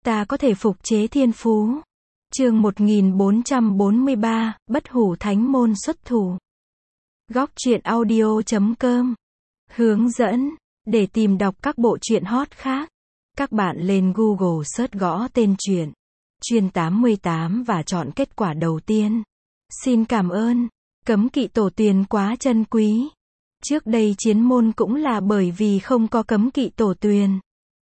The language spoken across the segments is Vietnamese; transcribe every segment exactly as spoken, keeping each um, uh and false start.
ta có thể phục chế thiên phú. Chương một nghìn bốn trăm bốn mươi ba, Bất hủ thánh môn xuất thủ. Góc truyện audio chấm com. Hướng dẫn. Để tìm đọc các bộ truyện hot khác, các bạn lên Google search gõ tên truyện Chuyên tám mươi tám và chọn kết quả đầu tiên. Xin cảm ơn. Cấm kỵ tổ tuyền quá chân quý. Trước đây chiến môn cũng là bởi vì không có cấm kỵ tổ tuyền.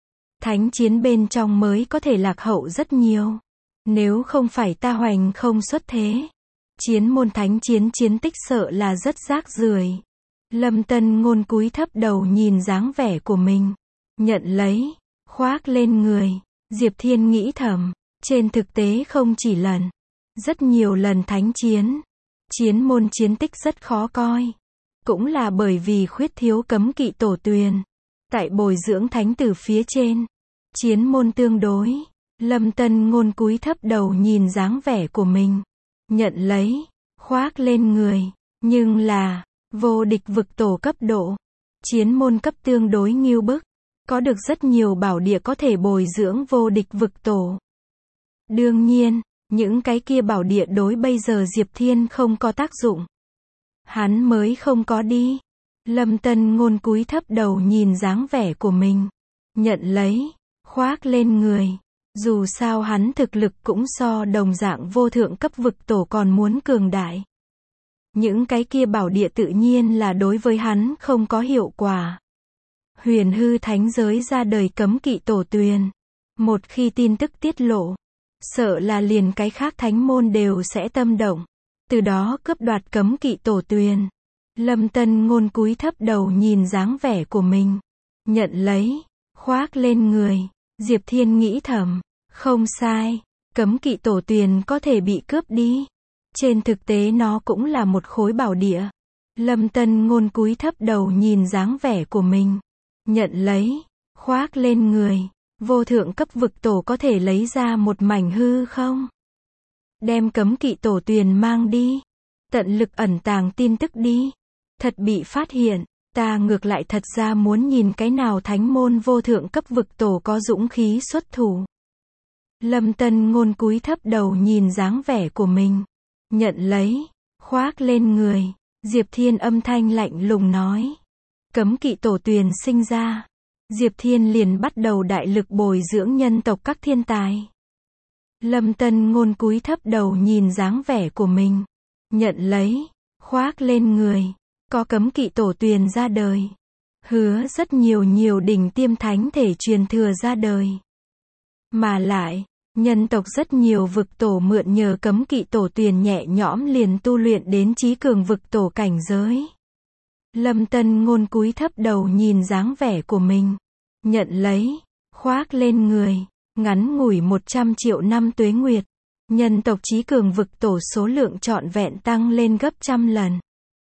Thánh chiến bên trong mới có thể lạc hậu rất nhiều. Nếu không phải ta hoành không xuất thế, chiến môn thánh chiến chiến tích sợ là rất rác rưởi. Lâm Tân Ngôn cúi thấp đầu nhìn dáng vẻ của mình, nhận lấy, khoác lên người. Diệp Thiên nghĩ thầm, trên thực tế không chỉ lần, rất nhiều lần thánh chiến, chiến môn chiến tích rất khó coi. Cũng là bởi vì khuyết thiếu cấm kỵ tổ tuyền. Tại bồi dưỡng thánh tử phía trên, chiến môn tương đối. Lâm Tân Ngôn cúi thấp đầu nhìn dáng vẻ của mình, nhận lấy, khoác lên người. Nhưng là vô địch vực tổ cấp độ, chiến môn cấp tương đối nghiêu bức, có được rất nhiều bảo địa có thể bồi dưỡng vô địch vực tổ. Đương nhiên, những cái kia bảo địa đối bây giờ Diệp Thiên không có tác dụng. Hắn mới không có đi. Lâm Tân Ngôn cúi thấp đầu nhìn dáng vẻ của mình, nhận lấy, khoác lên người. Dù sao hắn thực lực cũng so đồng dạng vô thượng cấp vực tổ còn muốn cường đại. Những cái kia bảo địa tự nhiên là đối với hắn không có hiệu quả. Huyền hư thánh giới ra đời cấm kỵ tổ tuyền. Một khi tin tức tiết lộ, sợ là liền cái khác thánh môn đều sẽ tâm động, từ đó cướp đoạt cấm kỵ tổ tuyền. Lâm Tân Ngôn cúi thấp đầu nhìn dáng vẻ của mình, nhận lấy, khoác lên người. Diệp Thiên nghĩ thầm, không sai, cấm kỵ tổ tuyền có thể bị cướp đi. Trên thực tế nó cũng là một khối bảo địa. Lâm Tân Ngôn cúi thấp đầu nhìn dáng vẻ của mình, nhận lấy, khoác lên người. Vô thượng cấp vực tổ có thể lấy ra một mảnh hư không? Đem cấm kỵ tổ tuyền mang đi. Tận lực ẩn tàng tin tức đi. Thật bị phát hiện, ta ngược lại thật ra muốn nhìn cái nào thánh môn vô thượng cấp vực tổ có dũng khí xuất thủ. Lâm Tân Ngôn cúi thấp đầu nhìn dáng vẻ của mình, nhận lấy, khoác lên người. Diệp Thiên âm thanh lạnh lùng nói. Cấm kỵ tổ tuyền sinh ra, Diệp Thiên liền bắt đầu đại lực bồi dưỡng nhân tộc các thiên tài. Lâm Tân Ngôn cúi thấp đầu nhìn dáng vẻ của mình, nhận lấy, khoác lên người. Có cấm kỵ tổ tuyền ra đời, hứa rất nhiều nhiều đỉnh tiêm thánh thể truyền thừa ra đời. Mà lại, nhân tộc rất nhiều vực tổ mượn nhờ cấm kỵ tổ tuyền nhẹ nhõm liền tu luyện đến chí cường vực tổ cảnh giới. Lâm Tân Ngôn cúi thấp đầu nhìn dáng vẻ của mình, nhận lấy, khoác lên người. Ngắn ngủi một trăm triệu năm tuế nguyệt, nhân tộc chí cường vực tổ số lượng trọn vẹn tăng lên gấp trăm lần.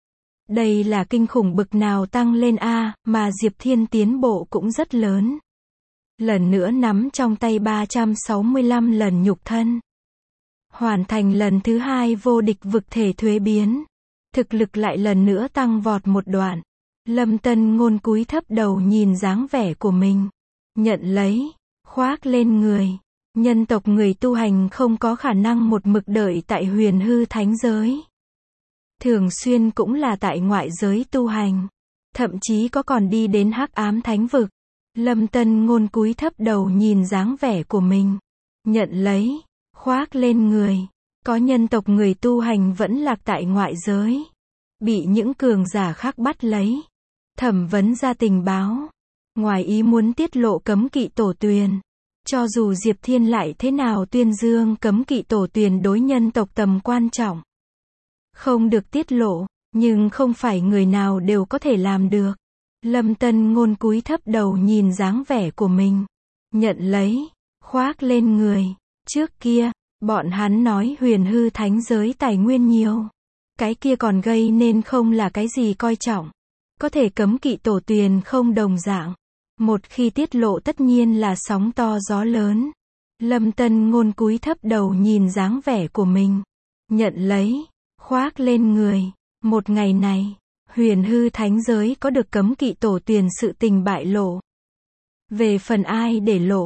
Đây là kinh khủng bực nào tăng lên a, mà Diệp Thiên tiến bộ cũng rất lớn. Lần nữa nắm trong tay ba trăm sáu mươi lăm lần nhục thân. Hoàn thành lần thứ hai vô địch vực thể thuế biến. Thực lực lại lần nữa tăng vọt một đoạn. Lâm Tân Ngôn cúi thấp đầu nhìn dáng vẻ của mình, nhận lấy, khoác lên người. Nhân tộc người tu hành không có khả năng một mực đợi tại huyền hư thánh giới. Thường xuyên cũng là tại ngoại giới tu hành. Thậm chí có còn đi đến hắc ám thánh vực. Lâm Tân Ngôn cúi thấp đầu nhìn dáng vẻ của mình, nhận lấy, khoác lên người. Có nhân tộc người tu hành vẫn lạc tại ngoại giới, bị những cường giả khác bắt lấy, thẩm vấn ra tình báo, ngoài ý muốn tiết lộ cấm kỵ tổ tuyền. Cho dù Diệp Thiên lại thế nào tuyên dương cấm kỵ tổ tuyền đối nhân tộc tầm quan trọng, không được tiết lộ, nhưng không phải người nào đều có thể làm được. Lâm Tân Ngôn cúi thấp đầu nhìn dáng vẻ của mình, nhận lấy, khoác lên người. Trước kia, bọn hắn nói huyền hư thánh giới tài nguyên nhiều. Cái kia còn gây nên không là cái gì coi trọng. Có thể cấm kỵ tổ tuyền không đồng dạng. Một khi tiết lộ tất nhiên là sóng to gió lớn. Lâm Tân Ngôn cúi thấp đầu nhìn dáng vẻ của mình, nhận lấy, khoác lên người. Một ngày này, huyền hư thánh giới có được cấm kỵ tổ tuyền sự tình bại lộ. Về phần ai để lộ,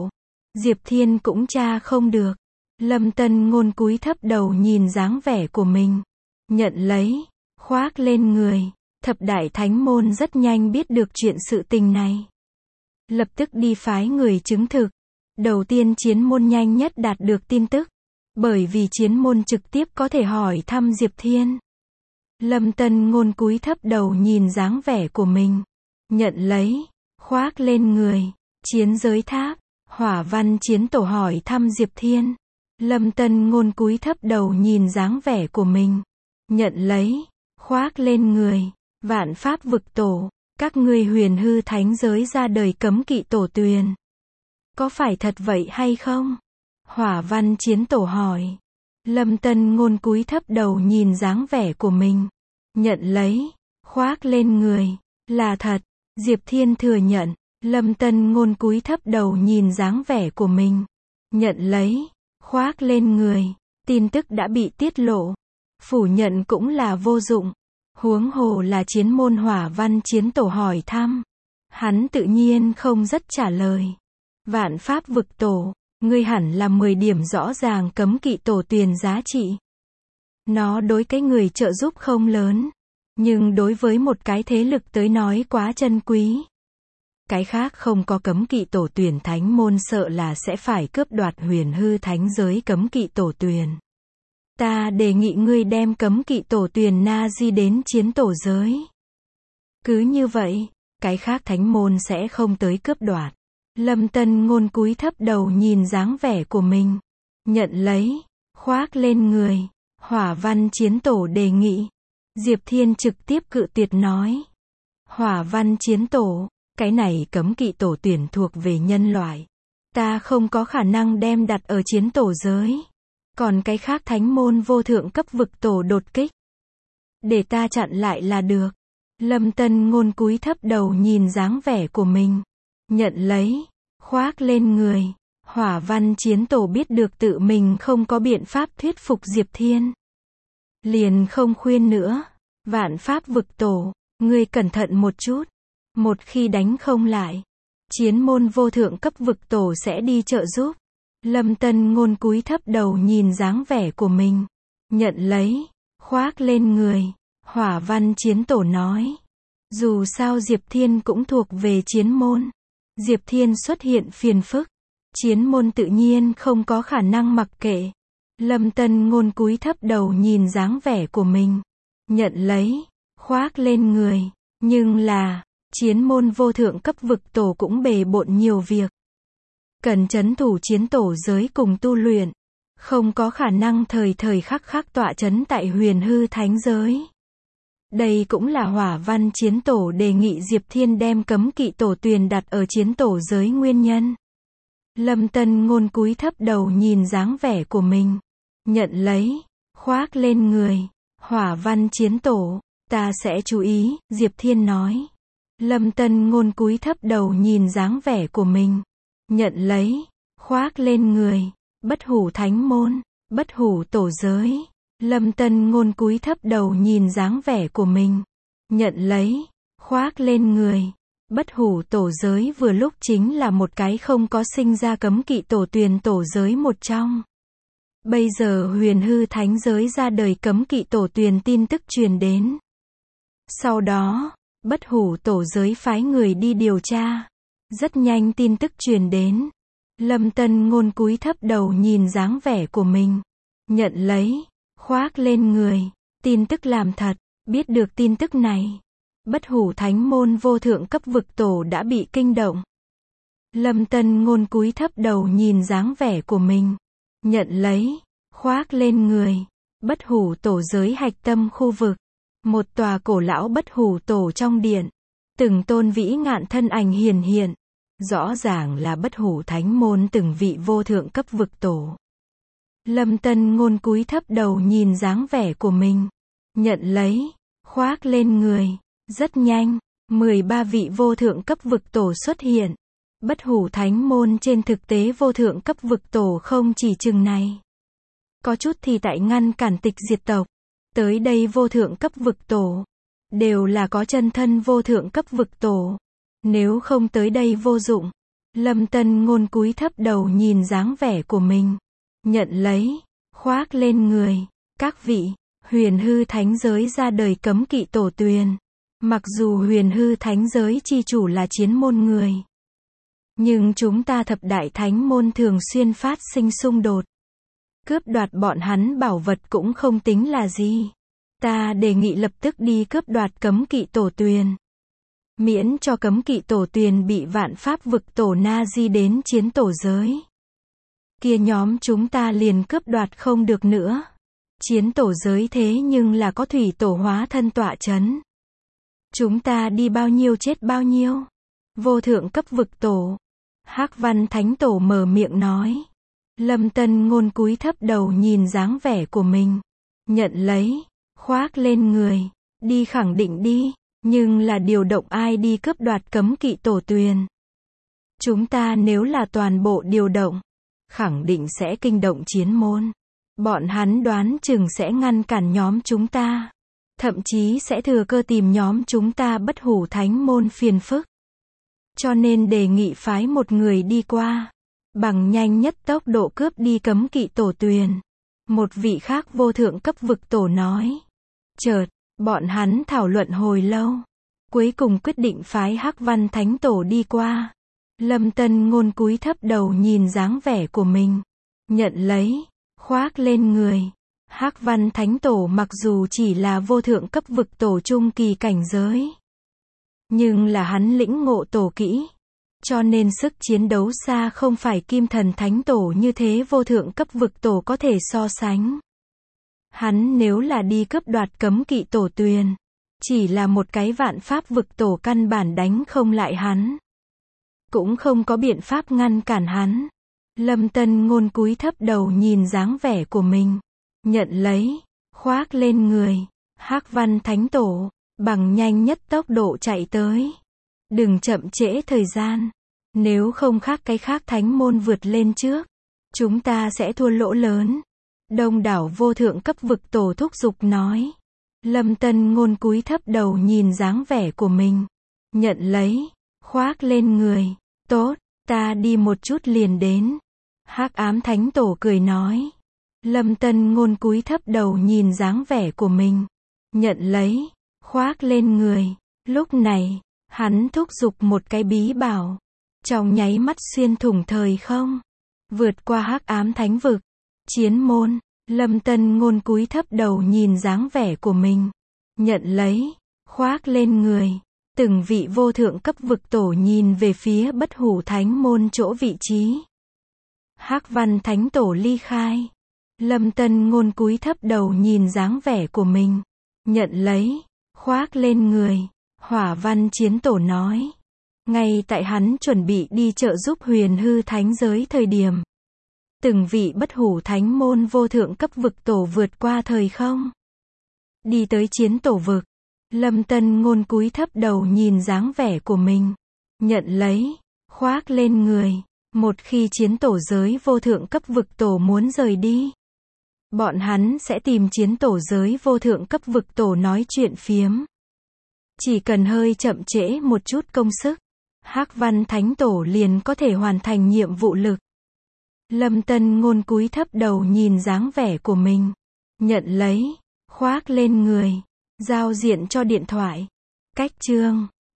Diệp Thiên cũng tra không được. Lâm Tân Ngôn cúi thấp đầu nhìn dáng vẻ của mình. Nhận lấy, khoác lên người. Thập đại thánh môn rất nhanh biết được chuyện sự tình này. Lập tức đi phái người chứng thực. Đầu tiên chiến môn nhanh nhất đạt được tin tức. Bởi vì chiến môn trực tiếp có thể hỏi thăm Diệp Thiên. Lâm Tân Ngôn cúi thấp đầu nhìn dáng vẻ của mình. Nhận lấy, khoác lên người. Chiến giới tháp, Hỏa Văn Chiến Tổ hỏi thăm Diệp Thiên. Lâm Tân Ngôn cúi thấp đầu nhìn dáng vẻ của mình. Nhận lấy, khoác lên người. Vạn Pháp Vực Tổ, các ngươi huyền hư thánh giới ra đời cấm kỵ tổ tuyền. Có phải thật vậy hay không? Hỏa Văn Chiến Tổ hỏi. Lâm Tân Ngôn cúi thấp đầu nhìn dáng vẻ của mình. Nhận lấy, khoác lên người. Là thật. Diệp Thiên thừa nhận. Lâm Tân Ngôn cúi thấp đầu nhìn dáng vẻ của mình. Nhận lấy, khoác lên người. Tin tức đã bị tiết lộ. Phủ nhận cũng là vô dụng. Huống hồ là chiến môn Hỏa Văn Chiến Tổ hỏi thăm. Hắn tự nhiên không rất trả lời. Vạn Pháp Vực Tổ, ngươi hẳn là mười điểm rõ ràng cấm kỵ tổ tuyền giá trị. Nó đối cái người trợ giúp không lớn. Nhưng đối với một cái thế lực tới nói quá chân quý. Cái khác không có cấm kỵ tổ tuyền thánh môn sợ là sẽ phải cướp đoạt huyền hư thánh giới cấm kỵ tổ tuyền. Ta đề nghị ngươi đem cấm kỵ tổ tuyền na di đến chiến tổ giới. Cứ như vậy, cái khác thánh môn sẽ không tới cướp đoạt. Lâm Tân Ngôn cúi thấp đầu nhìn dáng vẻ của mình. Nhận lấy, khoác lên người. Hỏa Văn Chiến Tổ đề nghị. Diệp Thiên trực tiếp cự tuyệt nói. Hỏa Văn Chiến Tổ, cái này cấm kỵ tổ tuyển thuộc về nhân loại. Ta không có khả năng đem đặt ở chiến tổ giới. Còn cái khác thánh môn vô thượng cấp vực tổ đột kích. Để ta chặn lại là được. Lâm Tân Ngôn cúi thấp đầu nhìn dáng vẻ của mình. Nhận lấy, khoác lên người. Hỏa Văn Chiến Tổ biết được tự mình không có biện pháp thuyết phục Diệp Thiên. Liền không khuyên nữa. Vạn Pháp Vực Tổ, ngươi cẩn thận một chút. Một khi đánh không lại, chiến môn vô thượng cấp vực tổ sẽ đi trợ giúp. Lâm Tân Ngôn cúi thấp đầu nhìn dáng vẻ của mình. Nhận lấy, khoác lên người. Hỏa Văn Chiến Tổ nói. Dù sao Diệp Thiên cũng thuộc về chiến môn. Diệp Thiên xuất hiện phiền phức. Chiến môn tự nhiên không có khả năng mặc kệ. Lâm Tân Ngôn cúi thấp đầu nhìn dáng vẻ của mình. Nhận lấy, khoác lên người. Nhưng là, chiến môn vô thượng cấp vực tổ cũng bề bộn nhiều việc. Cần trấn thủ chiến tổ giới cùng tu luyện. Không có khả năng thời thời khắc khắc tọa trấn tại huyền hư thánh giới. Đây cũng là Hỏa Văn Chiến Tổ đề nghị Diệp Thiên đem cấm kỵ tổ tuyền đặt ở chiến tổ giới nguyên nhân. Lâm Tân Ngôn cúi thấp đầu nhìn dáng vẻ của mình. Nhận lấy, khoác lên người. Hỏa Văn Chiến Tổ, ta sẽ chú ý, Diệp Thiên nói. Lâm Tân Ngôn cúi thấp đầu nhìn dáng vẻ của mình. Nhận lấy, khoác lên người. Bất hủ thánh môn, bất hủ tổ giới. Lâm Tân Ngôn cúi thấp đầu nhìn dáng vẻ của mình. Nhận lấy, khoác lên người. Bất hủ tổ giới vừa lúc chính là một cái không có sinh ra cấm kỵ tổ tuyền tổ giới một trong. Bây giờ huyền hư thánh giới ra đời cấm kỵ tổ tuyền tin tức truyền đến. Sau đó, bất hủ tổ giới phái người đi điều tra. Rất nhanh tin tức truyền đến. Lâm Tân Ngôn cúi thấp đầu nhìn dáng vẻ của mình. Nhận lấy, khoác lên người. Tin tức làm thật. Biết được tin tức này, bất hủ thánh môn vô thượng cấp vực tổ đã bị kinh động. Lâm Tân Ngôn cúi thấp đầu nhìn dáng vẻ của mình. Nhận lấy, khoác lên người. Bất hủ tổ giới hạch tâm khu vực. Một tòa cổ lão bất hủ tổ trong điện. Từng tôn vĩ ngạn thân ảnh hiển hiện. Rõ ràng là bất hủ thánh môn từng vị vô thượng cấp vực tổ. Lâm Tân Ngôn cúi thấp đầu nhìn dáng vẻ của mình. Nhận lấy, khoác lên người. Rất nhanh, mười ba vị vô thượng cấp vực tổ xuất hiện. Bất hủ thánh môn trên thực tế vô thượng cấp vực tổ không chỉ chừng này. Có chút thì tại ngăn cản tịch diệt tộc. Tới đây vô thượng cấp vực tổ. Đều là có chân thân vô thượng cấp vực tổ. Nếu không tới đây vô dụng. Lâm Tân Ngôn cúi thấp đầu nhìn dáng vẻ của mình. Nhận lấy, khoác lên người. Các vị, huyền hư thánh giới ra đời cấm kỵ tổ tuyền. Mặc dù huyền hư thánh giới chi chủ là chiến môn người, nhưng chúng ta thập đại thánh môn thường xuyên phát sinh xung đột. Cướp đoạt bọn hắn bảo vật cũng không tính là gì. Ta đề nghị lập tức đi cướp đoạt cấm kỵ tổ tuyền. Miễn cho cấm kỵ tổ tuyền bị vạn pháp vực tổ na di đến chiến tổ giới. Kia nhóm chúng ta liền cướp đoạt không được nữa. Chiến tổ giới thế nhưng là có thủy tổ hóa thân tọa chấn. Chúng ta đi bao nhiêu chết bao nhiêu. Vô thượng cấp vực tổ. Hắc Văn Thánh Tổ mở miệng nói. Lâm Tân Ngôn cúi thấp đầu nhìn dáng vẻ của mình. Nhận lấy, khoác lên người. Đi khẳng định đi. Nhưng là điều động ai đi cướp đoạt cấm kỵ tổ tuyền. Chúng ta nếu là toàn bộ điều động, khẳng định sẽ kinh động chiến môn. Bọn hắn đoán chừng sẽ ngăn cản nhóm chúng ta. Thậm chí sẽ thừa cơ tìm nhóm chúng ta bất hủ thánh môn phiền phức. Cho nên đề nghị phái một người đi qua. Bằng nhanh nhất tốc độ cướp đi cấm kỵ tổ tuyền. Một vị khác vô thượng cấp vực tổ nói. Chợt, bọn hắn thảo luận hồi lâu. Cuối cùng quyết định phái Hắc Văn Thánh Tổ đi qua. Lâm Tân Ngôn cúi thấp đầu nhìn dáng vẻ của mình. Nhận lấy, khoác lên người. Hắc Văn Thánh Tổ mặc dù chỉ là vô thượng cấp vực tổ trung kỳ cảnh giới, nhưng là hắn lĩnh ngộ tổ kỹ. Cho nên sức chiến đấu xa không phải Kim Thần Thánh Tổ như thế vô thượng cấp vực tổ có thể so sánh. Hắn nếu là đi cướp đoạt cấm kỵ tổ tuyền, chỉ là một cái vạn pháp vực tổ căn bản đánh không lại hắn. Cũng không có biện pháp ngăn cản hắn. Lâm Tân Ngôn cúi thấp đầu nhìn dáng vẻ của mình. Nhận lấy, khoác lên người. Hắc Văn Thánh Tổ, bằng nhanh nhất tốc độ chạy tới. Đừng chậm trễ thời gian. Nếu không khác cái khác thánh môn vượt lên trước, chúng ta sẽ thua lỗ lớn. Đông đảo vô thượng cấp vực tổ thúc giục nói. Lâm Tân Ngôn cúi thấp đầu nhìn dáng vẻ của mình. Nhận lấy, khoác lên người. Tốt, ta đi một chút liền đến. Hắc Ám Thánh Tổ cười nói. Lâm Tân Ngôn cúi thấp đầu nhìn dáng vẻ của mình. Nhận lấy, khoác lên người. Lúc này, hắn thúc giục một cái bí bảo. Trong nháy mắt xuyên thủng thời không. Vượt qua Hắc Ám Thánh Vực. Chiến môn. Lâm Tân Ngôn cúi thấp đầu nhìn dáng vẻ của mình. Nhận lấy, khoác lên người. Từng vị vô thượng cấp vực tổ nhìn về phía bất hủ thánh môn chỗ vị trí. Hắc Văn Thánh Tổ ly khai. Lâm Tân Ngôn cúi thấp đầu nhìn dáng vẻ của mình. Nhận lấy, khoác lên người. Hỏa Văn Chiến Tổ nói. Ngay tại hắn chuẩn bị đi trợ giúp huyền hư thánh giới thời điểm, từng vị bất hủ thánh môn vô thượng cấp vực tổ vượt qua thời không. Đi tới chiến tổ vực. Lâm Tân Ngôn cúi thấp đầu nhìn dáng vẻ của mình. Nhận lấy, khoác lên người. Một khi chiến tổ giới vô thượng cấp vực tổ muốn rời đi, bọn hắn sẽ tìm chiến tổ giới vô thượng cấp vực tổ nói chuyện phiếm. Chỉ cần hơi chậm trễ một chút công sức, Hắc Văn Thánh Tổ liền có thể hoàn thành nhiệm vụ lực. Lâm Tân Ngôn cúi thấp đầu nhìn dáng vẻ của mình. Nhận lấy, khoác lên người. Giao diện cho điện thoại. Cách chương